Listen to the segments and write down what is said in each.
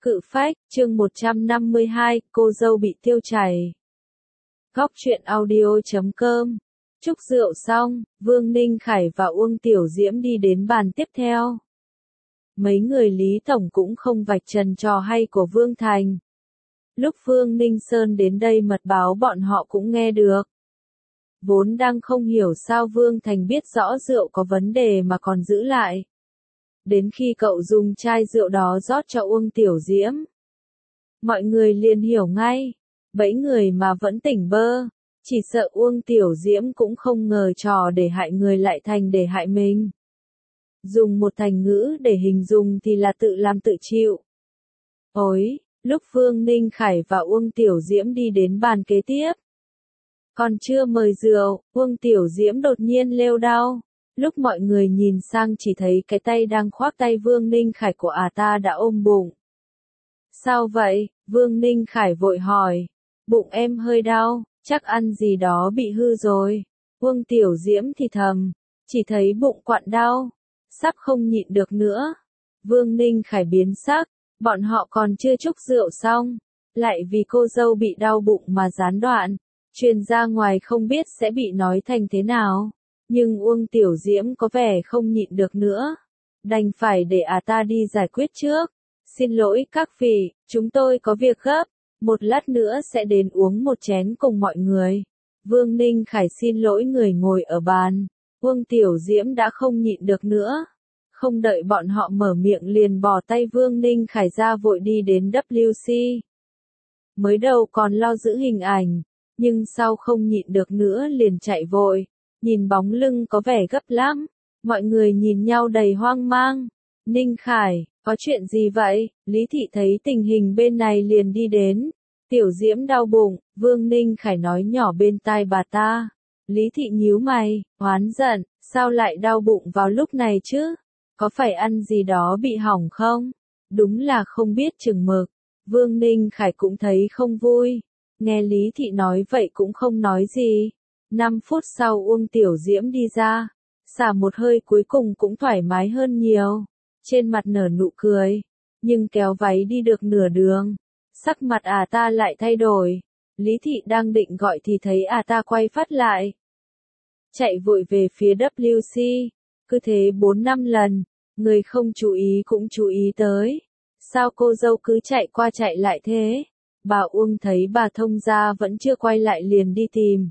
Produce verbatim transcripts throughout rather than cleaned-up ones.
Cự phách, chương một trăm năm mươi hai, cô dâu bị tiêu chảy. Góc truyện audio chấm com. Chúc rượu xong, Vương Ninh Khải và Uông Tiểu Diễm đi đến bàn tiếp theo. Mấy người Lý Tổng cũng không vạch trần trò hay của Vương Thành. Lúc Vương Ninh Sơn đến đây mật báo bọn họ cũng nghe được. Vốn đang không hiểu sao Vương Thành biết rõ rượu có vấn đề mà còn giữ lại. Đến khi cậu dùng chai rượu đó rót cho Uông Tiểu Diễm, mọi người liền hiểu ngay, bẫy người mà vẫn tỉnh bơ, chỉ sợ Uông Tiểu Diễm cũng không ngờ trò để hại người lại thành để hại mình. Dùng một thành ngữ để hình dung thì là tự làm tự chịu. Ôi, lúc Vương Ninh Khải và Uông Tiểu Diễm đi đến bàn kế tiếp, còn chưa mời rượu, Uông Tiểu Diễm đột nhiên lêu đau. Lúc mọi người nhìn sang chỉ thấy cái tay đang khoác tay Vương Ninh Khải của à ta đã ôm bụng. Sao vậy? Vương Ninh Khải vội hỏi. Bụng em hơi đau, chắc ăn gì đó bị hư rồi. Uông Tiểu Diễm thì thầm, chỉ thấy bụng quặn đau, sắp không nhịn được nữa. Vương Ninh Khải biến sắc, bọn họ còn chưa chúc rượu xong, lại vì cô dâu bị đau bụng mà gián đoạn, truyền ra ngoài không biết sẽ bị nói thành thế nào. Nhưng Uông Tiểu Diễm có vẻ không nhịn được nữa. Đành phải để à ta đi giải quyết trước. Xin lỗi các vị, chúng tôi có việc gấp. Một lát nữa sẽ đến uống một chén cùng mọi người. Vương Ninh Khải xin lỗi người ngồi ở bàn. Uông Tiểu Diễm đã không nhịn được nữa. Không đợi bọn họ mở miệng liền bỏ tay Vương Ninh Khải ra vội đi đến W C. Mới đầu còn lo giữ hình ảnh, nhưng sau không nhịn được nữa liền chạy vội. Nhìn bóng lưng có vẻ gấp lắm, mọi người nhìn nhau đầy hoang mang. Ninh Khải, có chuyện gì vậy? Lý Thị thấy tình hình bên này liền đi đến. Tiểu Diễm đau bụng, Vương Ninh Khải nói nhỏ bên tai bà ta. Lý Thị nhíu mày, oán giận, sao lại đau bụng vào lúc này chứ? Có phải ăn gì đó bị hỏng không? Đúng là không biết chừng mực. Vương Ninh Khải cũng thấy không vui. Nghe Lý Thị nói vậy cũng không nói gì. Năm phút sau Uông Tiểu Diễm đi ra, xả một hơi cuối cùng cũng thoải mái hơn nhiều, trên mặt nở nụ cười, nhưng kéo váy đi được nửa đường, sắc mặt à ta lại thay đổi. Lý Thị đang định gọi thì thấy à ta quay phát lại, chạy vội về phía W C, cứ thế bốn năm lần, người không chú ý cũng chú ý tới, sao cô dâu cứ chạy qua chạy lại thế? Bà Uông thấy bà thông gia vẫn chưa quay lại liền đi tìm.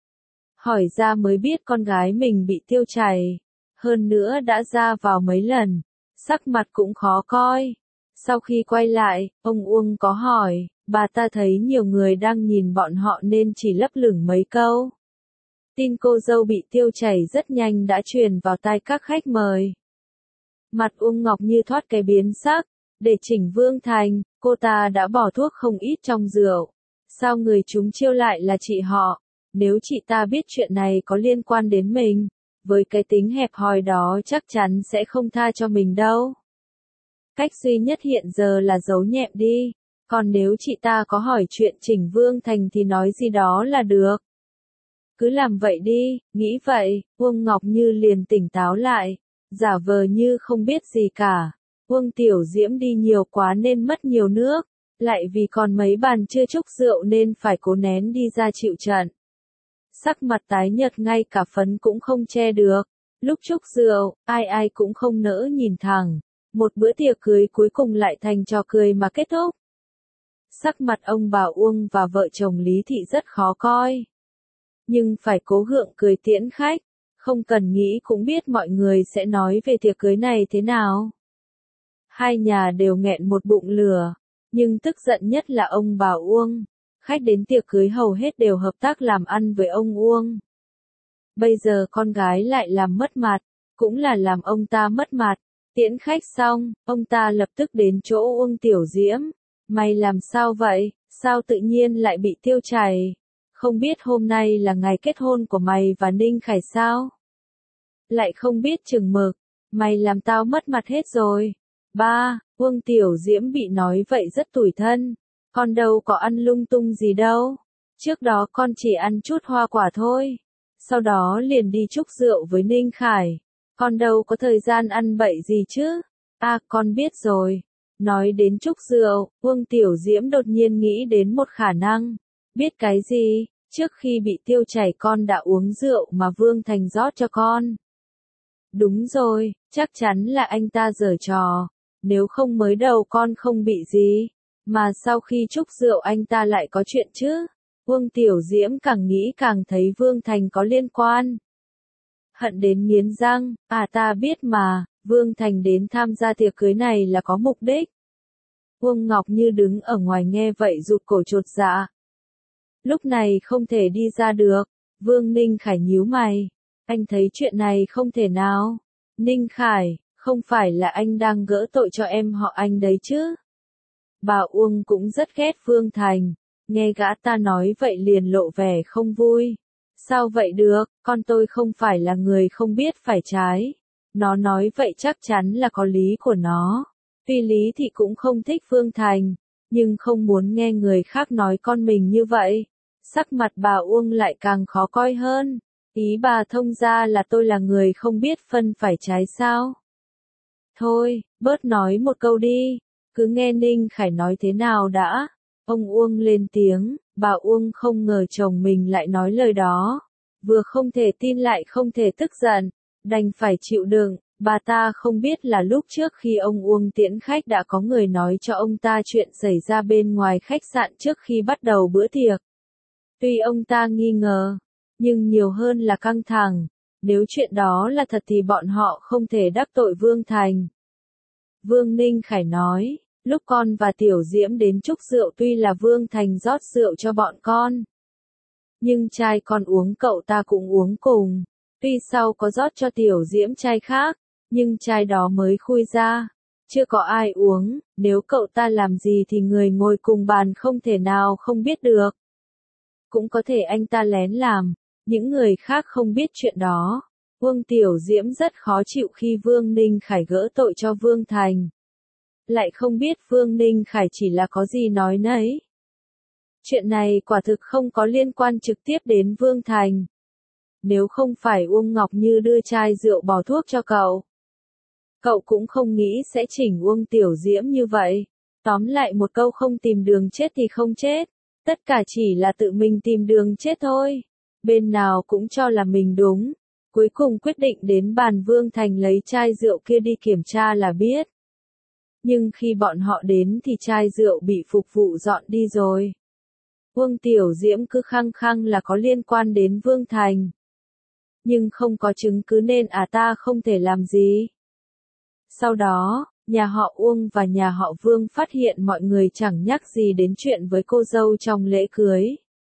Hỏi ra mới biết con gái mình bị tiêu chảy, hơn nữa đã ra vào mấy lần, sắc mặt cũng khó coi. Sau khi quay lại, ông Uông có hỏi, bà ta thấy nhiều người đang nhìn bọn họ nên chỉ lấp lửng mấy câu. Tin cô dâu bị tiêu chảy rất nhanh đã truyền vào tai các khách mời. Mặt Uông Ngọc như thoát cái biến sắc, để chỉnh Vương Thành, cô ta đã bỏ thuốc không ít trong rượu. Sao người chúng chiêu lại là chị họ? Nếu chị ta biết chuyện này có liên quan đến mình, với cái tính hẹp hòi đó chắc chắn sẽ không tha cho mình đâu. Cách duy nhất hiện giờ là giấu nhẹm đi, còn nếu chị ta có hỏi chuyện chỉnh Vương Thành thì nói gì đó là được. Cứ làm vậy đi, nghĩ vậy, Uông Ngọc Như liền tỉnh táo lại, giả vờ như không biết gì cả. Uông Tiểu Diễm đi nhiều quá nên mất nhiều nước, lại vì còn mấy bàn chưa chúc rượu nên phải cố nén đi ra chịu trận. Sắc mặt tái nhợt ngay cả phấn cũng không che được. Lúc chúc rượu, ai ai cũng không nỡ nhìn thẳng. Một bữa tiệc cưới cuối cùng lại thành trò cười mà kết thúc. Sắc mặt ông bà Uông và vợ chồng Lý Thị rất khó coi. Nhưng phải cố gượng cười tiễn khách. Không cần nghĩ cũng biết mọi người sẽ nói về tiệc cưới này thế nào. Hai nhà đều nghẹn một bụng lửa. Nhưng tức giận nhất là ông bà Uông. Khách đến tiệc cưới hầu hết đều hợp tác làm ăn với ông Uông. Bây giờ con gái lại làm mất mặt, cũng là làm ông ta mất mặt. Tiễn khách xong, ông ta lập tức đến chỗ Uông Tiểu Diễm. Mày làm sao vậy? Sao tự nhiên lại bị tiêu chảy? Không biết hôm nay là ngày kết hôn của mày và Ninh Khải sao? Lại không biết chừng mực, mày làm tao mất mặt hết rồi. Ba, Uông Tiểu Diễm bị nói vậy rất tủi thân. Con đâu có ăn lung tung gì đâu. Trước đó con chỉ ăn chút hoa quả thôi. Sau đó liền đi chúc rượu với Ninh Khải. Con đâu có thời gian ăn bậy gì chứ. À, con biết rồi. Nói đến Trúc Rượu, Uông Tiểu Diễm đột nhiên nghĩ đến một khả năng. Biết cái gì? Trước khi bị tiêu chảy con đã uống rượu mà Vương Thành rót cho con. Đúng rồi, chắc chắn là anh ta giở trò. Nếu không mới đầu con không bị gì. Mà sau khi Trúc Rượu anh ta lại có chuyện chứ? Uông Tiểu Diễm càng nghĩ càng thấy Vương Thành có liên quan. Hận đến nghiến răng, à ta biết mà, Vương Thành đến tham gia tiệc cưới này là có mục đích. Uông Ngọc Như đứng ở ngoài nghe vậy rụt cổ chột dạ. Lúc này không thể đi ra được, Vương Ninh Khải nhíu mày. Anh thấy chuyện này không thể nào. Ninh Khải, không phải là anh đang gỡ tội cho em họ anh đấy chứ? Bà Uông cũng rất ghét Vương Thành, nghe gã ta nói vậy liền lộ vẻ không vui. Sao vậy được, con tôi không phải là người không biết phải trái. Nó nói vậy chắc chắn là có lý của nó. Tuy lý thì cũng không thích Vương Thành, nhưng không muốn nghe người khác nói con mình như vậy. Sắc mặt bà Uông lại càng khó coi hơn. Ý bà thông ra là tôi là người không biết phân phải trái sao? Thôi, bớt nói một câu đi, cứ nghe Ninh Khải nói thế nào đã. Ông Uông lên tiếng, bà Uông không ngờ chồng mình lại nói lời đó. Vừa không thể tin lại không thể tức giận, đành phải chịu đựng. Bà ta không biết là lúc trước khi ông Uông tiễn khách đã có người nói cho ông ta chuyện xảy ra bên ngoài khách sạn trước khi bắt đầu bữa tiệc. Tuy ông ta nghi ngờ, nhưng nhiều hơn là căng thẳng. Nếu chuyện đó là thật thì bọn họ không thể đắc tội Vương Thành. Vương Ninh Khải nói, lúc con và Tiểu Diễm đến chúc rượu tuy là Vương Thành rót rượu cho bọn con. Nhưng chai con uống cậu ta cũng uống cùng. Tuy sau có rót cho Tiểu Diễm chai khác, nhưng chai đó mới khui ra. Chưa có ai uống, nếu cậu ta làm gì thì người ngồi cùng bàn không thể nào không biết được. Cũng có thể anh ta lén làm, những người khác không biết chuyện đó. Uông Tiểu Diễm rất khó chịu khi Vương Ninh Khải gỡ tội cho Vương Thành. Lại không biết Vương Ninh Khải chỉ là có gì nói nấy. Chuyện này quả thực không có liên quan trực tiếp đến Vương Thành. Nếu không phải Uông Ngọc Như đưa chai rượu bỏ thuốc cho cậu, cậu cũng không nghĩ sẽ chỉnh Uông Tiểu Diễm như vậy. Tóm lại một câu, không tìm đường chết thì không chết. Tất cả chỉ là tự mình tìm đường chết thôi. Bên nào cũng cho là mình đúng. Cuối cùng quyết định đến bàn Vương Thành lấy chai rượu kia đi kiểm tra là biết. Nhưng khi bọn họ đến thì chai rượu bị phục vụ dọn đi rồi. Uông Tiểu Diễm cứ khăng khăng là có liên quan đến Vương Thành. Nhưng không có chứng cứ nên à ta không thể làm gì. Sau đó, nhà họ Uông và nhà họ Vương phát hiện mọi người chẳng nhắc gì đến chuyện với cô dâu trong lễ cưới.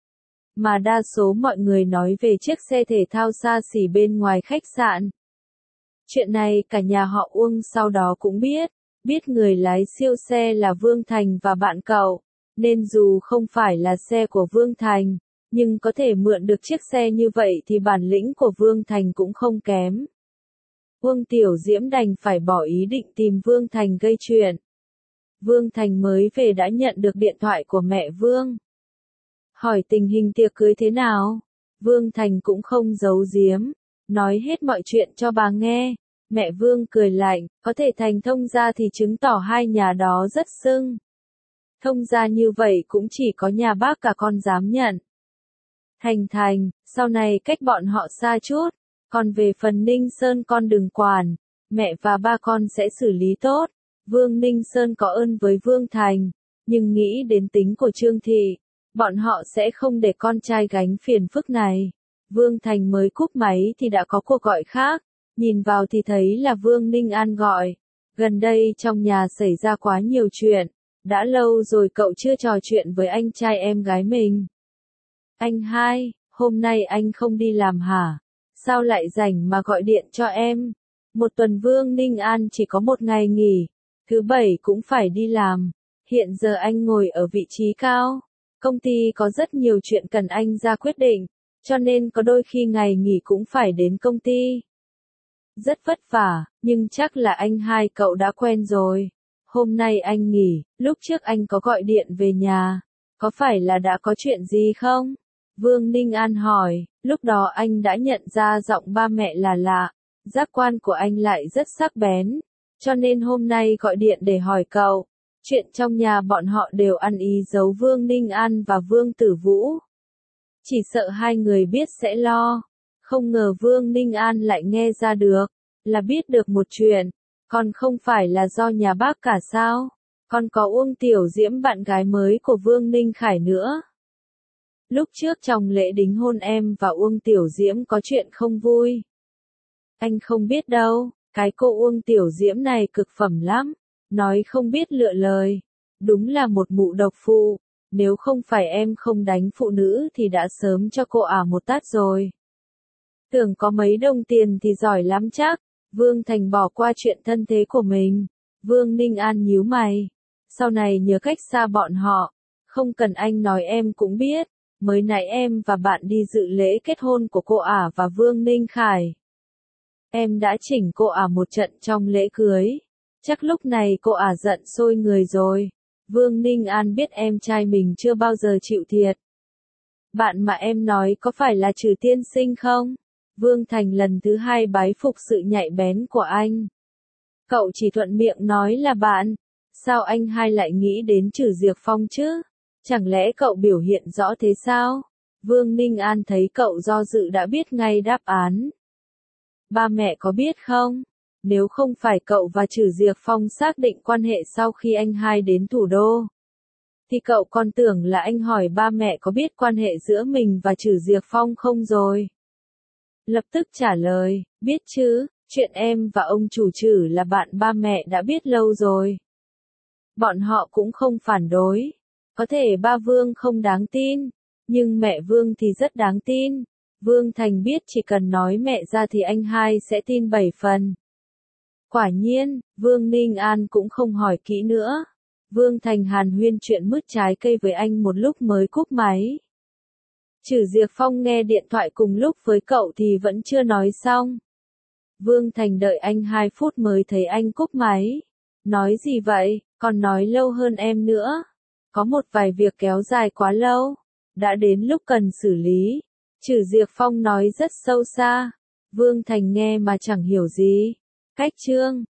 Mà đa số mọi người nói về chiếc xe thể thao xa xỉ bên ngoài khách sạn. Chuyện này cả nhà họ Uông sau đó cũng biết. Biết người lái siêu xe là Vương Thành và bạn cậu. Nên dù không phải là xe của Vương Thành, nhưng có thể mượn được chiếc xe như vậy thì bản lĩnh của Vương Thành cũng không kém. Uông Tiểu Diễm đành phải bỏ ý định tìm Vương Thành gây chuyện. Vương Thành mới về đã nhận được điện thoại của mẹ Vương. Hỏi tình hình tiệc cưới thế nào? Vương Thành cũng không giấu giếm, nói hết mọi chuyện cho bà nghe. Mẹ Vương cười lạnh, có thể thành thông gia thì chứng tỏ hai nhà đó rất xưng. Thông gia như vậy cũng chỉ có nhà bác cả con dám nhận. Thành thành, sau này cách bọn họ xa chút. Còn về phần Ninh Sơn con đừng quản, mẹ và ba con sẽ xử lý tốt. Vương Ninh Sơn có ơn với Vương Thành, nhưng nghĩ đến tính của Trương Thị, bọn họ sẽ không để con trai gánh phiền phức này. Vương Thành mới cúp máy thì đã có cuộc gọi khác, nhìn vào thì thấy là Vương Ninh An gọi. Gần đây trong nhà xảy ra quá nhiều chuyện, đã lâu rồi cậu chưa trò chuyện với anh trai em gái mình. Anh hai, hôm nay anh không đi làm hả? Sao lại rảnh mà gọi điện cho em? Một tuần Vương Ninh An chỉ có một ngày nghỉ, thứ bảy cũng phải đi làm. Hiện giờ anh ngồi ở vị trí cao, công ty có rất nhiều chuyện cần anh ra quyết định, cho nên có đôi khi ngày nghỉ cũng phải đến công ty. Rất vất vả, nhưng chắc là anh hai cậu đã quen rồi. Hôm nay anh nghỉ, lúc trước anh có gọi điện về nhà, có phải là đã có chuyện gì không? Vương Ninh An hỏi, lúc đó anh đã nhận ra giọng ba mẹ là lạ, giác quan của anh lại rất sắc bén, cho nên hôm nay gọi điện để hỏi cậu. Chuyện trong nhà bọn họ đều ăn ý giấu Vương Ninh An và Vương Tử Vũ. Chỉ sợ hai người biết sẽ lo. Không ngờ Vương Ninh An lại nghe ra được, là biết được một chuyện. Còn không phải là do nhà bác cả sao? Còn có Uông Tiểu Diễm bạn gái mới của Vương Ninh Khải nữa. Lúc trước trong lễ đính hôn em và Uông Tiểu Diễm có chuyện không vui. Anh không biết đâu, cái cô Uông Tiểu Diễm này cực phẩm lắm. Nói không biết lựa lời. Đúng là một mụ độc phụ. Nếu không phải em không đánh phụ nữ thì đã sớm cho cô ả một tát rồi. Tưởng có mấy đồng tiền thì giỏi lắm chắc. Vương Thành bỏ qua chuyện thân thế của mình. Vương Ninh An nhíu mày. Sau này nhớ cách xa bọn họ. Không cần anh nói em cũng biết. Mới nãy em và bạn đi dự lễ kết hôn của cô ả và Vương Ninh Khải. Em đã chỉnh cô ả một trận trong lễ cưới. Chắc lúc này cô ả giận sôi người rồi. Vương Ninh An biết em trai mình chưa bao giờ chịu thiệt. Bạn mà em nói có phải là Trừ tiên sinh không? Vương Thành lần thứ hai bái phục sự nhạy bén của anh. Cậu chỉ thuận miệng nói là bạn. Sao anh hai lại nghĩ đến Trừ Diệp Phong chứ? Chẳng lẽ cậu biểu hiện rõ thế sao? Vương Ninh An thấy cậu do dự đã biết ngay đáp án. Ba mẹ có biết không? Nếu không phải cậu và Trừ Diệp Phong xác định quan hệ sau khi anh hai đến thủ đô, thì cậu còn tưởng là anh hỏi ba mẹ có biết quan hệ giữa mình và Trừ Diệp Phong không rồi. Lập tức trả lời, biết chứ, chuyện em và ông chủ Trừ là bạn ba mẹ đã biết lâu rồi. Bọn họ cũng không phản đối. Có thể ba Vương không đáng tin, nhưng mẹ Vương thì rất đáng tin. Vương Thành biết chỉ cần nói mẹ ra thì anh hai sẽ tin bảy phần. Quả nhiên, Vương Ninh An cũng không hỏi kỹ nữa. Vương Thành hàn huyên chuyện mứt trái cây với anh một lúc mới cúp máy. Trừ Diệp Phong nghe điện thoại cùng lúc với cậu thì vẫn chưa nói xong. Vương Thành đợi anh hai phút mới thấy anh cúp máy. Nói gì vậy, còn nói lâu hơn em nữa. Có một vài việc kéo dài quá lâu. Đã đến lúc cần xử lý. Trừ Diệp Phong nói rất sâu xa. Vương Thành nghe mà chẳng hiểu gì. Cách chương